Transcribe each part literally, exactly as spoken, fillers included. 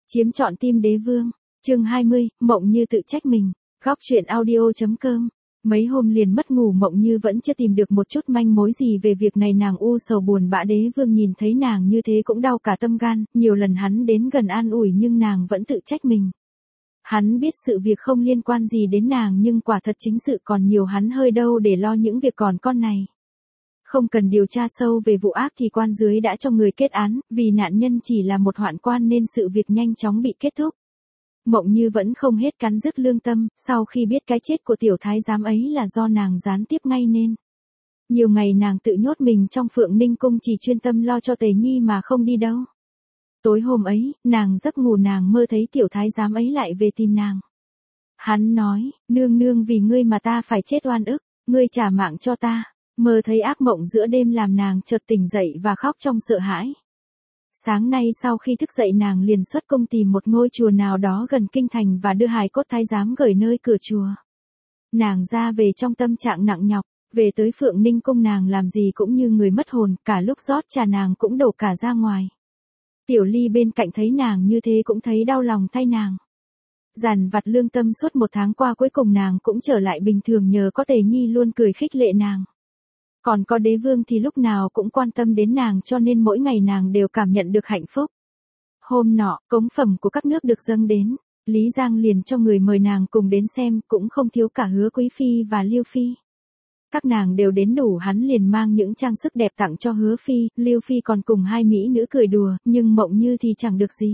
Chiếm trọn tim đế vương. Chương hai mươi, Mộng Như tự trách mình. Góc truyện audio.com. Mấy hôm liền mất ngủ, Mộng Như vẫn chưa tìm được một chút manh mối gì về việc này. Nàng u sầu buồn bã, đế vương nhìn thấy nàng như thế cũng đau cả tâm gan. Nhiều lần hắn đến gần an ủi nhưng nàng vẫn tự trách mình. Hắn biết sự việc không liên quan gì đến nàng, nhưng quả thật chính sự còn nhiều, hắn hơi đâu để lo những việc còn con này. Không cần điều tra sâu về vụ ác thì quan dưới đã cho người kết án, vì nạn nhân chỉ là một hoạn quan nên sự việc nhanh chóng bị kết thúc. Mộng Như vẫn không hết cắn rứt lương tâm, sau khi biết cái chết của tiểu thái giám ấy là do nàng gián tiếp ngay nên. Nhiều ngày nàng tự nhốt mình trong Phượng Ninh Cung, chỉ chuyên tâm lo cho Tề Nhi mà không đi đâu. Tối hôm ấy, nàng giấc ngủ nàng mơ thấy tiểu thái giám ấy lại về tìm nàng. Hắn nói, nương nương vì ngươi mà ta phải chết oan ức, ngươi trả mạng cho ta. Mơ thấy ác mộng giữa đêm làm nàng chợt tỉnh dậy và khóc trong sợ hãi. Sáng nay sau khi thức dậy nàng liền xuất cung tìm một ngôi chùa nào đó gần kinh thành và đưa hài cốt thái giám gửi nơi cửa chùa. Nàng ra về trong tâm trạng nặng nhọc, về tới Phượng Ninh Cung nàng làm gì cũng như người mất hồn, cả lúc rót trà nàng cũng đổ cả ra ngoài. Tiểu Ly bên cạnh thấy nàng như thế cũng thấy đau lòng thay nàng. Dằn vặt lương tâm suốt một tháng qua cuối cùng nàng cũng trở lại bình thường nhờ có Tề Nhi luôn cười khích lệ nàng. Còn có đế vương thì lúc nào cũng quan tâm đến nàng cho nên mỗi ngày nàng đều cảm nhận được hạnh phúc. Hôm nọ, cống phẩm của các nước được dâng đến, Lý Giang liền cho người mời nàng cùng đến xem, cũng không thiếu cả Hứa Quý Phi và Liêu Phi. Các nàng đều đến đủ, hắn liền mang những trang sức đẹp tặng cho Hứa Phi, Liêu Phi còn cùng hai mỹ nữ cười đùa, nhưng Mộng Như thì chẳng được gì.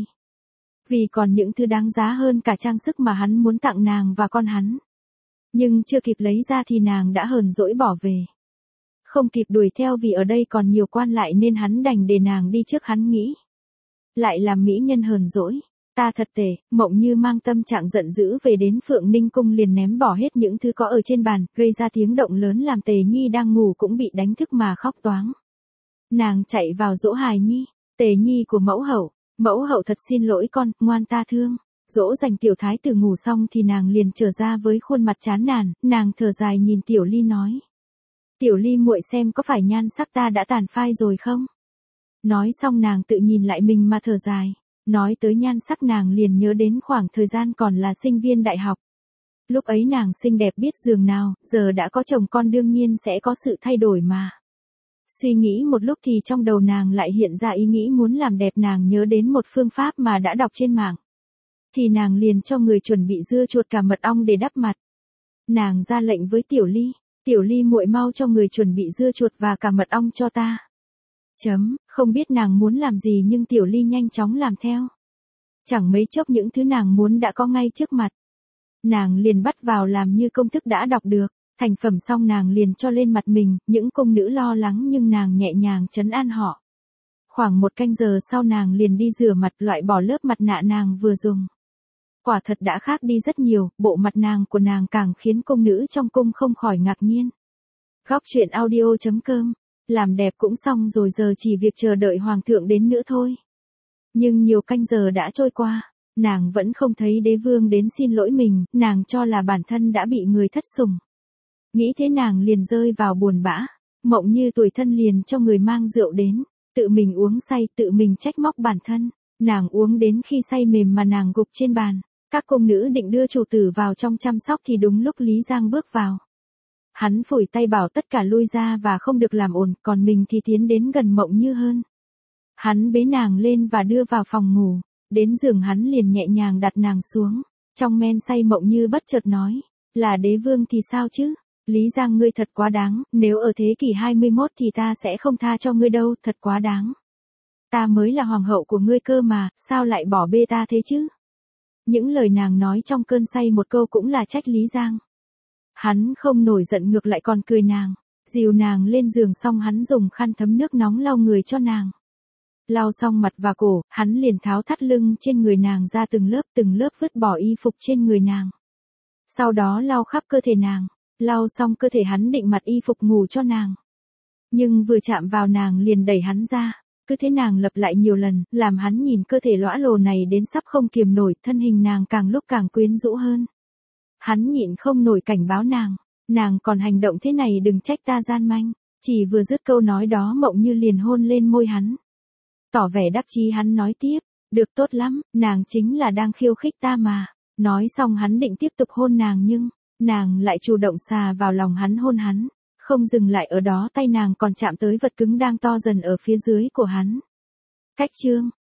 Vì còn những thứ đáng giá hơn cả trang sức mà hắn muốn tặng nàng và con hắn. Nhưng chưa kịp lấy ra thì nàng đã hờn dỗi bỏ về. Không kịp đuổi theo vì ở đây còn nhiều quan lại nên hắn đành để nàng đi trước, hắn nghĩ. Lại làm mỹ nhân hờn dỗi, ta thật tệ. Mộng Như mang tâm trạng giận dữ về đến Phượng Ninh Cung liền ném bỏ hết những thứ có ở trên bàn, gây ra tiếng động lớn làm Tề Nhi đang ngủ cũng bị đánh thức mà khóc toáng. Nàng chạy vào dỗ hài nhi, Tề Nhi của mẫu hậu, mẫu hậu thật xin lỗi con, ngoan ta thương. Dỗ dành tiểu thái tử ngủ xong thì nàng liền trở ra với khuôn mặt chán nản, nàng thở dài nhìn Tiểu Ly nói. Tiểu Ly muội xem có phải nhan sắc ta đã tàn phai rồi không? Nói xong nàng tự nhìn lại mình mà thở dài. Nói tới nhan sắc nàng liền nhớ đến khoảng thời gian còn là sinh viên đại học. Lúc ấy nàng xinh đẹp biết giường nào, giờ đã có chồng con đương nhiên sẽ có sự thay đổi mà. Suy nghĩ một lúc thì trong đầu nàng lại hiện ra ý nghĩ muốn làm đẹp, nàng nhớ đến một phương pháp mà đã đọc trên mạng. Thì nàng liền cho người chuẩn bị dưa chuột cả mật ong để đắp mặt. Nàng ra lệnh với Tiểu Ly. Tiểu Ly muội mau cho người chuẩn bị dưa chuột và cả mật ong cho ta. Chấm, không biết nàng muốn làm gì nhưng Tiểu Ly nhanh chóng làm theo. Chẳng mấy chốc những thứ nàng muốn đã có ngay trước mặt. Nàng liền bắt vào làm như công thức đã đọc được, thành phẩm xong nàng liền cho lên mặt mình, những cung nữ lo lắng nhưng nàng nhẹ nhàng trấn an họ. Khoảng một canh giờ sau nàng liền đi rửa mặt, loại bỏ lớp mặt nạ nàng vừa dùng. Quả thật đã khác đi rất nhiều, bộ mặt nàng của nàng càng khiến cung nữ trong cung không khỏi ngạc nhiên. Góc truyện audio.com. Làm đẹp cũng xong rồi, giờ chỉ việc chờ đợi hoàng thượng đến nữa thôi. Nhưng nhiều canh giờ đã trôi qua, nàng vẫn không thấy đế vương đến xin lỗi mình, nàng cho là bản thân đã bị người thất sủng. Nghĩ thế nàng liền rơi vào buồn bã, Mộng Như tủi thân liền cho người mang rượu đến, tự mình uống say, tự mình trách móc bản thân. Nàng uống đến khi say mềm mà nàng gục trên bàn. Các cung nữ định đưa chủ tử vào trong chăm sóc thì đúng lúc Lý Giang bước vào. Hắn phủi tay bảo tất cả lui ra và không được làm ồn, còn mình thì tiến đến gần Mộng Như hơn. Hắn bế nàng lên và đưa vào phòng ngủ, đến giường hắn liền nhẹ nhàng đặt nàng xuống. Trong men say Mộng Như bất chợt nói, là đế vương thì sao chứ? Lý Giang ngươi thật quá đáng, nếu ở thế kỷ hai mươi mốt thì ta sẽ không tha cho ngươi đâu, thật quá đáng. Ta mới là hoàng hậu của ngươi cơ mà, sao lại bỏ bê ta thế chứ? Những lời nàng nói trong cơn say một câu cũng là trách Lý Giang. Hắn không nổi giận, ngược lại còn cười nàng, dìu nàng lên giường xong hắn dùng khăn thấm nước nóng lau người cho nàng. Lau xong mặt và cổ, hắn liền tháo thắt lưng trên người nàng ra từng lớp từng lớp vứt bỏ y phục trên người nàng. Sau đó lau khắp cơ thể nàng, lau xong cơ thể hắn định mặc y phục ngủ cho nàng. Nhưng vừa chạm vào nàng liền đẩy hắn ra. Cứ thế nàng lặp lại nhiều lần, làm hắn nhìn cơ thể lõa lồ này đến sắp không kiềm nổi, thân hình nàng càng lúc càng quyến rũ hơn. Hắn nhịn không nổi cảnh báo nàng, nàng còn hành động thế này đừng trách ta gian manh. Chỉ vừa dứt câu nói đó Mộng Như liền hôn lên môi hắn. Tỏ vẻ đắc chí hắn nói tiếp, Được tốt lắm, nàng chính là đang khiêu khích ta mà. Nói xong hắn định tiếp tục hôn nàng nhưng, nàng lại chủ động xà vào lòng hắn hôn hắn. Không dừng lại ở đó, tay nàng còn chạm tới vật cứng đang to dần ở phía dưới của hắn. Cách chương